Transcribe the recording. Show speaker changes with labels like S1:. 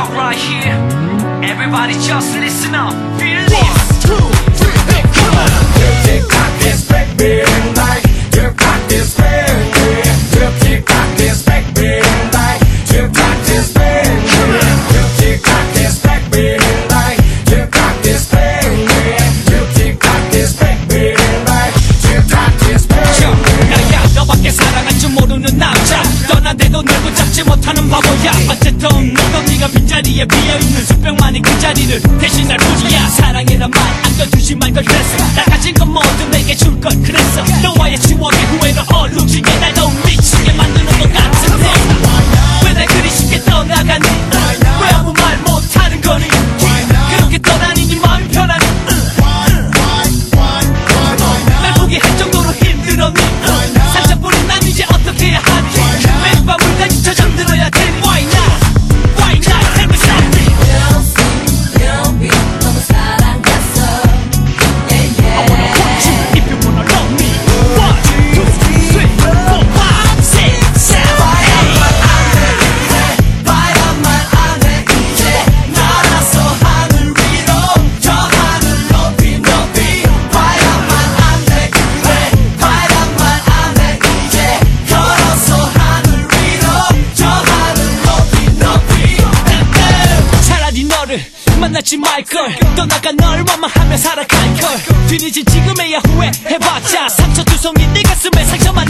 S1: go right here. Everybody just listen up. Feel this. 1, 2, 3, come on.
S2: Tick-tock is baby like tick-tock is baby. Tick-tock is baby like tick-tock is baby. Tick-tock is baby like tick-tock is baby. Tick-tock is baby like tick-tock is baby.
S3: 나야 너밖에 사랑할 줄 모르는 남자. 떠난데도 널 붙잡지 못하는 바보야. 어쨌든 너도 네가 빈자리에 비어있는 수백만의 그 자리를 대신 날 부지야. 사랑이란 말 안겨주지 말걸 그랬어. 나 가진 건 모두 내게 줄 걸 그랬어. 너와의 추억의 후회를 얼룩지게 날 더 미치게 만드는 것 같은데 왜 날 그리 쉽게 떠나가니. 왜 아무 말 못하는 거니. 그렇게 떠나니 네 마음이 편하니. 날 포기할 정도로 힘들었니. 상처뿐인 난 이제 어떻게 해야 하니. 매일 밤 울다니 저 잠들어야 되니. Why not? Why not? Tell me something.
S4: 너무 사랑했어.
S3: I wanna want you if you wanna love me. 1, 2, 3, 4, 5, 6, 7, 8.
S2: 바람만 안해 이제 날아서 하늘 위로 저 하늘 높이 높이. 바람만 안해 그래 바람만 안해 이제 걸어서 하늘 위로 저 하늘 높이 높이.
S3: 차라리 너를 만나지 말걸. 떠나가 널 원망하며 살아갈걸. 뒤늦은 지금에야 후회해봤자 상처 두성이 네 가슴에 상처만